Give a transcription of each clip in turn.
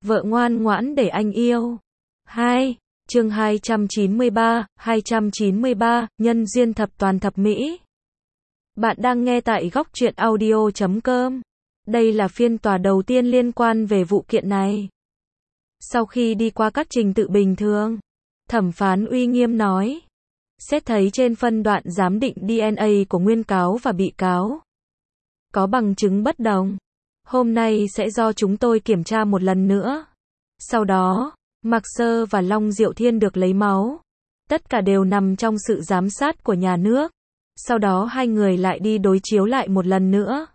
Vợ ngoan ngoãn để anh yêu. 2. Chương 293, nhân duyên thập toàn thập mỹ. Bạn đang nghe tại góc truyện audio.com. Đây là phiên tòa đầu tiên liên quan về vụ kiện này. Sau khi đi qua các trình tự bình thường, thẩm phán uy nghiêm nói, xét thấy trên phân đoạn giám định DNA của nguyên cáo và bị cáo có bằng chứng bất đồng, hôm nay sẽ do chúng tôi kiểm tra một lần nữa. Sau đó, Mạc Sơ và Long Diệu Thiên được lấy máu. Tất cả đều nằm trong sự giám sát của nhà nước. Sau đó hai người lại đi đối chiếu lại một lần nữa.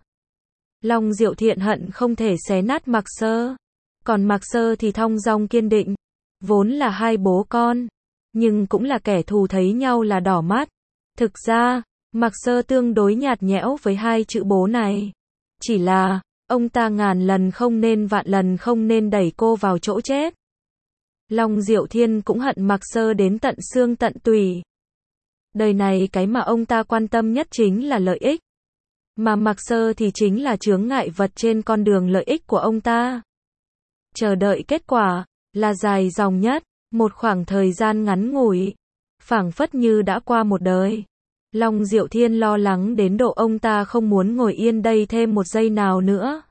Long Diệu Thiện hận không thể xé nát Mạc Sơ. Còn Mạc Sơ thì thong dong kiên định. Vốn là hai bố con, nhưng cũng là kẻ thù thấy nhau là đỏ mắt. Thực ra, Mạc Sơ tương đối nhạt nhẽo với hai chữ bố này. Chỉ là, ông ta ngàn lần không nên vạn lần không nên đẩy cô vào chỗ chết. Long Diệu Thiên cũng hận Mạc Sơ đến tận xương tận tủy. Đời này cái mà ông ta quan tâm nhất chính là lợi ích. Mà Mạc Sơ thì chính là chướng ngại vật trên con đường lợi ích của ông ta. Chờ đợi kết quả, là dài dòng nhất, một khoảng thời gian ngắn ngủi, phảng phất như đã qua một đời. Long Diệu Thiên lo lắng đến độ ông ta không muốn ngồi yên đây thêm một giây nào nữa.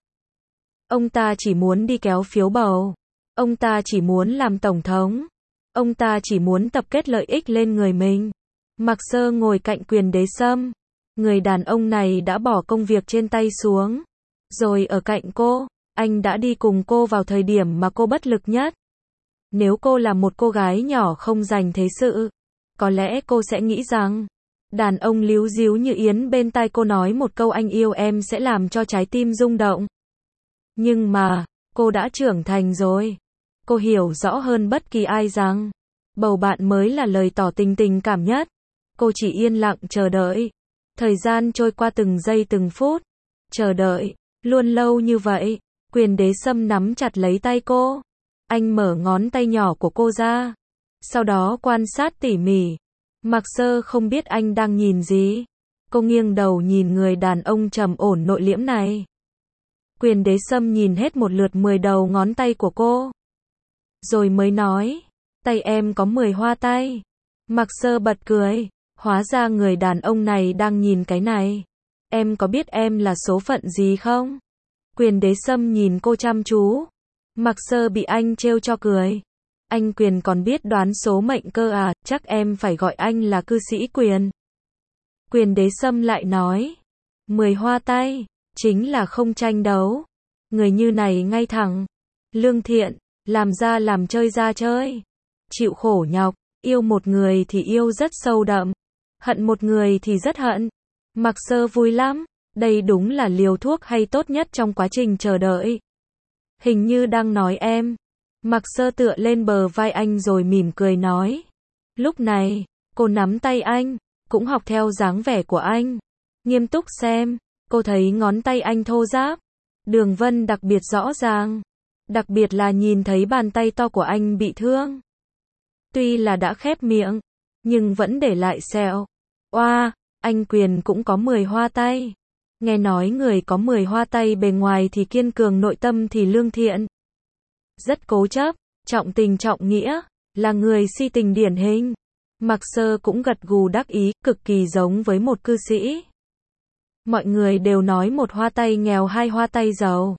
Ông ta chỉ muốn đi kéo phiếu bầu. Ông ta chỉ muốn làm tổng thống. Ông ta chỉ muốn tập kết lợi ích lên người mình. Mạc Sơ ngồi cạnh Quyền Đế Sâm. Người đàn ông này đã bỏ công việc trên tay xuống. Rồi ở cạnh cô, anh đã đi cùng cô vào thời điểm mà cô bất lực nhất. Nếu cô là một cô gái nhỏ không dành thế sự, có lẽ cô sẽ nghĩ rằng, đàn ông líu díu như Yến bên tai cô nói một câu anh yêu em sẽ làm cho trái tim rung động. Nhưng mà, cô đã trưởng thành rồi. Cô hiểu rõ hơn bất kỳ ai rằng, bầu bạn mới là lời tỏ tình tình cảm nhất. Cô chỉ yên lặng chờ đợi. Thời gian trôi qua từng giây từng phút. Chờ đợi, luôn lâu như vậy. Quyền Đế Sâm nắm chặt lấy tay cô. Anh mở ngón tay nhỏ của cô ra. Sau đó quan sát tỉ mỉ. Mạc Sơ không biết anh đang nhìn gì. Cô nghiêng đầu nhìn người đàn ông trầm ổn nội liễm này. Quyền Đế Sâm nhìn hết một lượt 10 đầu ngón tay của cô. Rồi mới nói, tay em có 10 hoa tay. Mạc Sơ bật cười, hóa ra người đàn ông này đang nhìn cái này. Em có biết em là số phận gì không? Quyền Đế Sâm nhìn cô chăm chú. Mạc Sơ bị anh trêu cho cười. Anh Quyền còn biết đoán số mệnh cơ à, chắc em phải gọi anh là cư sĩ Quyền. Quyền Đế Sâm lại nói, 10 hoa tay, chính là không tranh đấu. Người như này ngay thẳng, lương thiện, làm ra làm chơi ra chơi. Chịu khổ nhọc, yêu một người thì yêu rất sâu đậm, hận một người thì rất hận. Mạc Sơ vui lắm, đây đúng là liều thuốc hay tốt nhất trong quá trình chờ đợi. Hình như đang nói em. Mạc Sơ tựa lên bờ vai anh rồi mỉm cười nói. Lúc này, cô nắm tay anh, cũng học theo dáng vẻ của anh. Nghiêm túc xem, cô thấy ngón tay anh thô ráp, đường vân đặc biệt rõ ràng. Đặc biệt là nhìn thấy bàn tay to của anh bị thương. Tuy là đã khép miệng, nhưng vẫn để lại sẹo. Oa, anh Quyền cũng có 10 hoa tay. Nghe nói người có 10 hoa tay bề ngoài thì kiên cường nội tâm thì lương thiện. Rất cố chấp, trọng tình trọng nghĩa, là người si tình điển hình. Mạc Sơ cũng gật gù đắc ý, cực kỳ giống với một cư sĩ. Mọi người đều nói một hoa tay nghèo, 2 hoa tay giàu.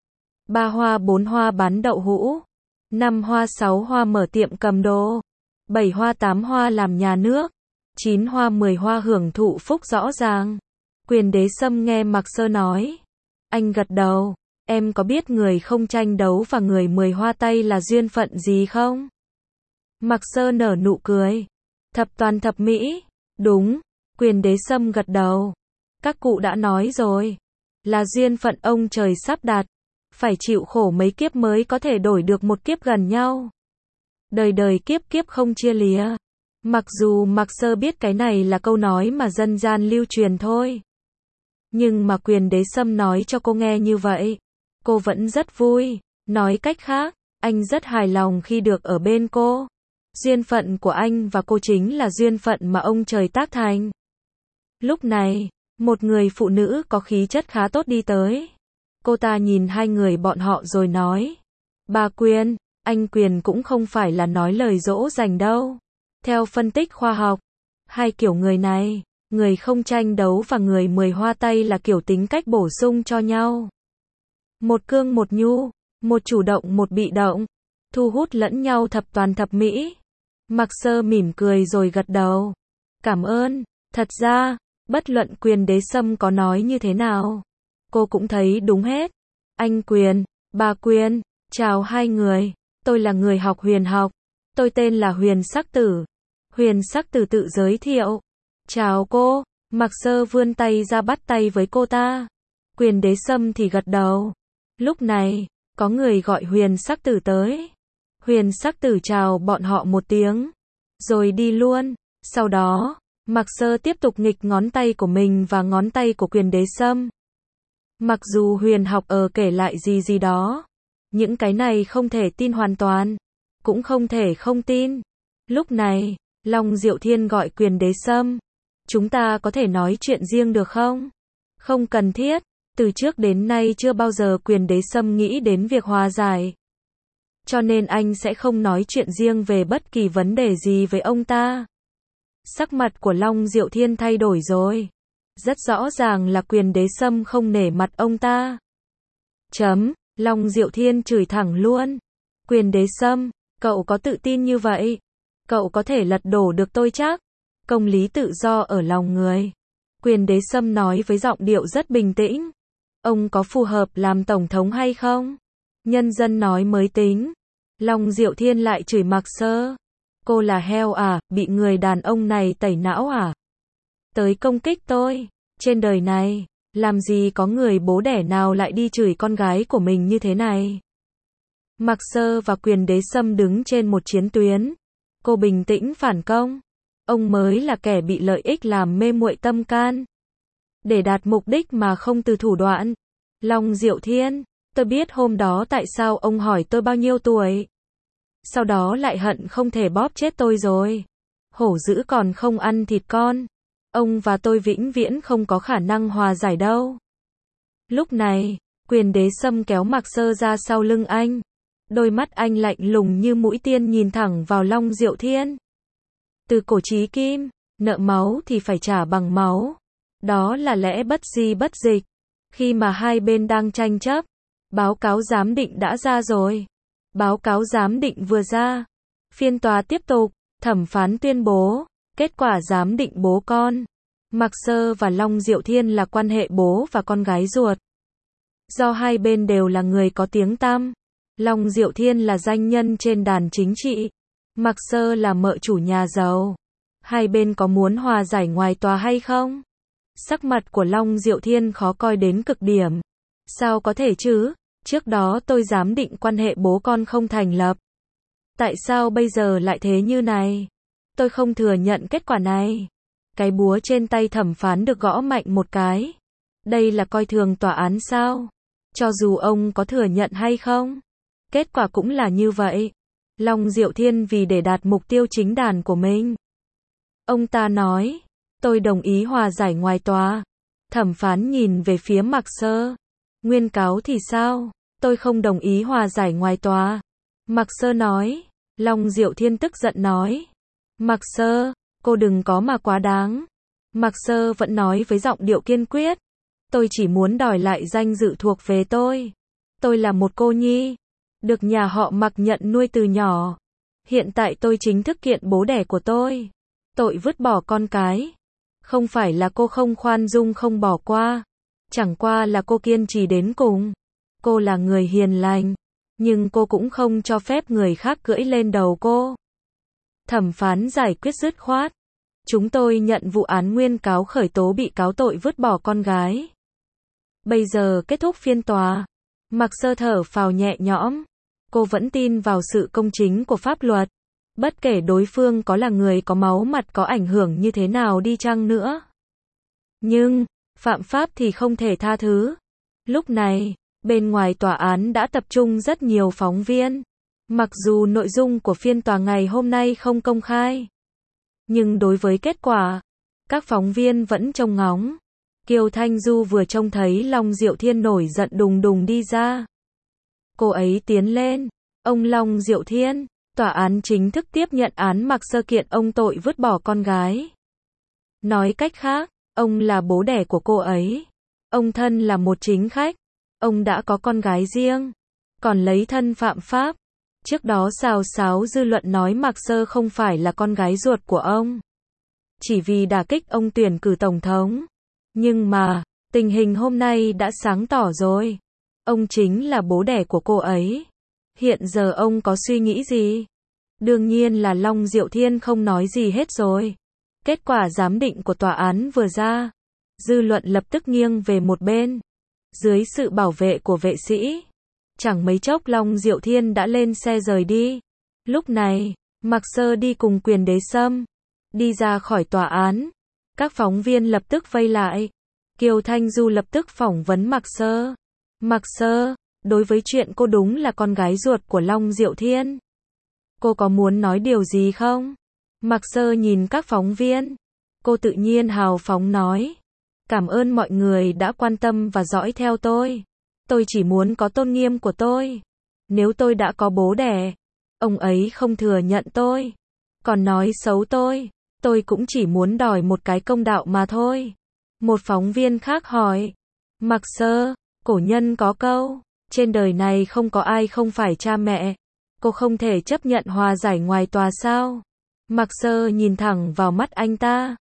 3 hoa 4 hoa bán đậu hũ. 5 hoa 6 hoa mở tiệm cầm đồ. 7 hoa 8 hoa làm nhà nước. 9 hoa 10 hoa hưởng thụ phúc rõ ràng. Quyền Đế Sâm nghe Mạc Sơ nói. Anh gật đầu. Em có biết người không tranh đấu và người 10 hoa tay là duyên phận gì không? Mạc Sơ nở nụ cười. Thập toàn thập mỹ. Đúng. Quyền Đế Sâm gật đầu. Các cụ đã nói rồi. Là duyên phận ông trời sắp đặt. Phải chịu khổ mấy kiếp mới có thể đổi được một kiếp gần nhau. Đời đời kiếp kiếp không chia lìa. Mặc dù Mạc Sơ biết cái này là câu nói mà dân gian lưu truyền thôi. Nhưng mà Quyền Đế Sâm nói cho cô nghe như vậy, cô vẫn rất vui. Nói cách khác, anh rất hài lòng khi được ở bên cô. Duyên phận của anh và cô chính là duyên phận mà ông trời tác thành. Lúc này, một người phụ nữ có khí chất khá tốt đi tới. Cô ta nhìn hai người bọn họ rồi nói. Bà Quyền, anh Quyền cũng không phải là nói lời dỗ dành đâu. Theo phân tích khoa học, hai kiểu người này, người không tranh đấu và người 10 hoa tay là kiểu tính cách bổ sung cho nhau. Một cương một nhu, một chủ động một bị động, thu hút lẫn nhau thập toàn thập mỹ. Mạc Sơ mỉm cười rồi gật đầu. Cảm ơn, thật ra, bất luận Quyền Đế Sâm có nói như thế nào, cô cũng thấy đúng hết. Anh Quyền, bà Quyền, chào hai người, tôi là người học huyền học, tôi tên là Huyền Sắc Tử. Huyền Sắc Tử tự giới thiệu. Chào cô, Mạc Sơ vươn tay ra bắt tay với cô ta. Quyền Đế Sâm thì gật đầu. Lúc này, có người gọi Huyền Sắc Tử tới. Huyền Sắc Tử chào bọn họ một tiếng, rồi đi luôn. Sau đó, Mạc Sơ tiếp tục nghịch ngón tay của mình và ngón tay của Quyền Đế Sâm. Mặc dù Huyền học kể lại gì đó, những cái này không thể tin hoàn toàn, cũng không thể không tin. Lúc này, Long Diệu Thiên gọi Quyền Đế Sâm. Chúng ta có thể nói chuyện riêng được không? Không cần thiết, từ trước đến nay chưa bao giờ Quyền Đế Sâm nghĩ đến việc hòa giải. Cho nên anh sẽ không nói chuyện riêng về bất kỳ vấn đề gì với ông ta. Sắc mặt của Long Diệu Thiên thay đổi rồi. Rất rõ ràng là Quyền Đế Sâm không nể mặt ông ta. Long Diệu Thiên chửi thẳng luôn. Quyền Đế Sâm, cậu có tự tin như vậy? Cậu có thể lật đổ được tôi chắc? Công lý tự do ở lòng người. Quyền Đế Sâm nói với giọng điệu rất bình tĩnh. Ông có phù hợp làm tổng thống hay không? Nhân dân nói mới tính. Long Diệu Thiên lại chửi Mạc Sơ. Cô là heo à, bị người đàn ông này tẩy não à? Tới công kích tôi. Trên đời này, làm gì có người bố đẻ nào lại đi chửi con gái của mình như thế này? Mạc Sơ và Quyền Đế Sâm đứng trên một chiến tuyến. Cô bình tĩnh phản công. Ông mới là kẻ bị lợi ích làm mê muội tâm can. Để đạt mục đích mà không từ thủ đoạn. Long Diệu Thiên, tôi biết hôm đó tại sao ông hỏi tôi bao nhiêu tuổi. Sau đó lại hận không thể bóp chết tôi rồi. Hổ dữ còn không ăn thịt con. Ông và tôi vĩnh viễn không có khả năng hòa giải đâu. Lúc này, Quyền Đế Sâm kéo Mạc Sơ ra sau lưng anh. Đôi mắt anh lạnh lùng như mũi tên nhìn thẳng vào Long Diệu Thiên. Từ cổ chí kim, nợ máu thì phải trả bằng máu. Đó là lẽ bất di bất dịch. Khi mà hai bên đang tranh chấp, báo cáo giám định đã ra rồi. Báo cáo giám định vừa ra. Phiên tòa tiếp tục, thẩm phán tuyên bố, kết quả giám định bố con. Mạc Sơ và Long Diệu Thiên là quan hệ bố và con gái ruột. Do hai bên đều là người có tiếng tăm. Long Diệu Thiên là danh nhân trên đàn chính trị. Mạc Sơ là mợ chủ nhà giàu. Hai bên có muốn hòa giải ngoài tòa hay không? Sắc mặt của Long Diệu Thiên khó coi đến cực điểm. Sao có thể chứ? Trước đó tôi giám định quan hệ bố con không thành lập. Tại sao bây giờ lại thế như này? Tôi không thừa nhận kết quả này. Cái búa trên tay thẩm phán được gõ mạnh một cái. Đây là coi thường tòa án sao? Cho dù ông có thừa nhận hay không, kết quả cũng là như vậy. Long Diệu Thiên vì để đạt mục tiêu chính đàn của mình. Ông ta nói, tôi đồng ý hòa giải ngoài tòa. Thẩm phán nhìn về phía Mạc Sơ. Nguyên cáo thì sao? Tôi không đồng ý hòa giải ngoài tòa. Mạc Sơ nói. Long Diệu Thiên tức giận nói. Mạc Sơ, cô đừng có mà quá đáng. Mạc Sơ vẫn nói với giọng điệu kiên quyết. Tôi chỉ muốn đòi lại danh dự thuộc về tôi. Tôi là một cô nhi, được nhà họ Mạc nhận nuôi từ nhỏ. Hiện tại tôi chính thức kiện bố đẻ của tôi. Tội vứt bỏ con cái. Không phải là cô không khoan dung không bỏ qua. Chẳng qua là cô kiên trì đến cùng. Cô là người hiền lành. Nhưng cô cũng không cho phép người khác cưỡi lên đầu cô. Thẩm phán giải quyết dứt khoát. Chúng tôi nhận vụ án nguyên cáo khởi tố bị cáo tội vứt bỏ con gái. Bây giờ kết thúc phiên tòa. Mạc Sơ thở phào nhẹ nhõm. Cô vẫn tin vào sự công chính của pháp luật. Bất kể đối phương có là người có máu mặt có ảnh hưởng như thế nào đi chăng nữa. Nhưng, phạm pháp thì không thể tha thứ. Lúc này, bên ngoài tòa án đã tập trung rất nhiều phóng viên. Mặc dù nội dung của phiên tòa ngày hôm nay không công khai, nhưng đối với kết quả, các phóng viên vẫn trông ngóng. Kiều Thanh Du vừa trông thấy Long Diệu Thiên nổi giận đùng đùng đi ra. Cô ấy tiến lên, Ông Long Diệu Thiên, tòa án chính thức tiếp nhận án Mạc Sơ kiện ông tội vứt bỏ con gái. Nói cách khác, ông là bố đẻ của cô ấy. Ông thân là một chính khách. Ông đã có con gái riêng, còn lấy thân phạm pháp. Trước đó xào xáo dư luận nói Mạc Sơ không phải là con gái ruột của ông, chỉ vì đả kích ông tuyển cử tổng thống. Nhưng mà, tình hình hôm nay đã sáng tỏ rồi. Ông chính là bố đẻ của cô ấy. Hiện giờ ông có suy nghĩ gì? Đương nhiên là Long Diệu Thiên không nói gì hết rồi. Kết quả giám định của tòa án vừa ra, dư luận lập tức nghiêng về một bên. Dưới sự bảo vệ của vệ sĩ, chẳng mấy chốc Long Diệu Thiên đã lên xe rời đi. Lúc này, Mạc Sơ đi cùng Quyền Đế Sâm, đi ra khỏi tòa án. Các phóng viên lập tức vây lại. Kiều Thanh Du lập tức phỏng vấn Mạc Sơ. Mạc Sơ, đối với chuyện cô đúng là con gái ruột của Long Diệu Thiên, cô có muốn nói điều gì không? Mạc Sơ nhìn các phóng viên. Cô tự nhiên hào phóng nói. Cảm ơn mọi người đã quan tâm và dõi theo tôi. Tôi chỉ muốn có tôn nghiêm của tôi. Nếu tôi đã có bố đẻ, ông ấy không thừa nhận tôi, còn nói xấu tôi cũng chỉ muốn đòi một cái công đạo mà thôi. Một phóng viên khác hỏi. Mạc Sơ, cổ nhân có câu, trên đời này không có ai không phải cha mẹ. Cô không thể chấp nhận hòa giải ngoài tòa sao? Mạc Sơ nhìn thẳng vào mắt anh ta.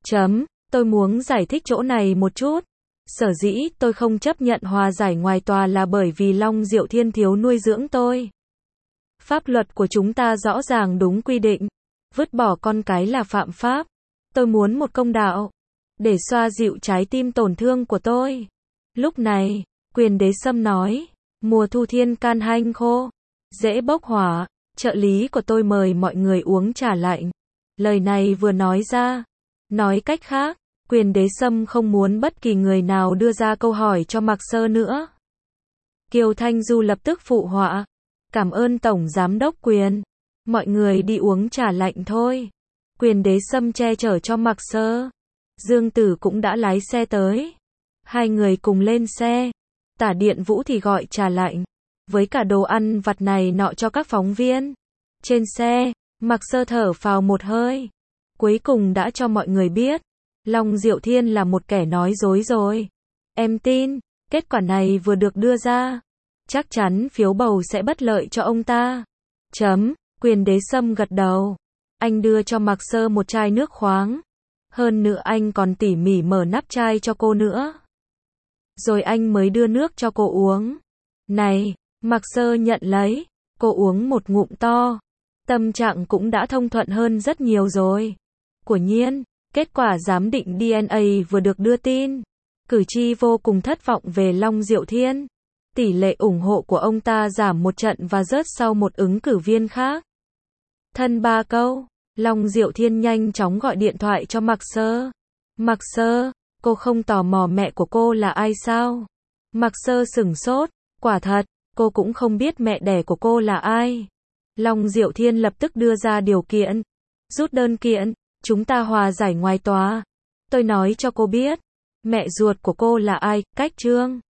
Tôi muốn giải thích chỗ này một chút. Sở dĩ tôi không chấp nhận hòa giải ngoài tòa là bởi vì Long Diệu Thiên thiếu nuôi dưỡng tôi. Pháp luật của chúng ta rõ ràng đúng quy định, vứt bỏ con cái là phạm pháp. Tôi muốn một công đạo, để xoa dịu trái tim tổn thương của tôi. Lúc này, Quyền Đế Sâm nói, mùa thu thiên can hanh khô, dễ bốc hỏa, trợ lý của tôi mời mọi người uống trà lạnh. Lời này vừa nói ra, nói cách khác, Quyền Đế Sâm không muốn bất kỳ người nào đưa ra câu hỏi cho Mạc Sơ nữa. Kiều Thanh Du lập tức phụ họa. Cảm ơn Tổng Giám đốc Quyền. Mọi người đi uống trà lạnh thôi. Quyền Đế Sâm che chở cho Mạc Sơ. Dương Tử cũng đã lái xe tới. Hai người cùng lên xe. Tả Điện Vũ thì gọi trà lạnh, với cả đồ ăn vặt này nọ cho các phóng viên. Trên xe, Mạc Sơ thở phào một hơi. Cuối cùng đã cho mọi người biết, Long Diệu Thiên là một kẻ nói dối rồi. Em tin, kết quả này vừa được đưa ra, chắc chắn phiếu bầu sẽ bất lợi cho ông ta. Quyền Đế Sâm gật đầu. Anh đưa cho Mạc Sơ một chai nước khoáng. Hơn nữa anh còn tỉ mỉ mở nắp chai cho cô nữa. Rồi anh mới đưa nước cho cô uống. Này, Mạc Sơ nhận lấy. Cô uống một ngụm to. Tâm trạng cũng đã thông thuận hơn rất nhiều rồi. Quả nhiên, kết quả giám định DNA vừa được đưa tin. Cử tri vô cùng thất vọng về Long Diệu Thiên. Tỷ lệ ủng hộ của ông ta giảm một trận và rớt sau một ứng cử viên khác. Thân 3 câu, Long Diệu Thiên nhanh chóng gọi điện thoại cho Mạc Sơ. Mạc Sơ, cô không tò mò mẹ của cô là ai sao? Mạc Sơ sửng sốt, quả thật, cô cũng không biết mẹ đẻ của cô là ai. Long Diệu Thiên lập tức đưa ra điều kiện. Rút đơn kiện, chúng ta hòa giải ngoài tòa. Tôi nói cho cô biết, mẹ ruột của cô là ai, cách Trương.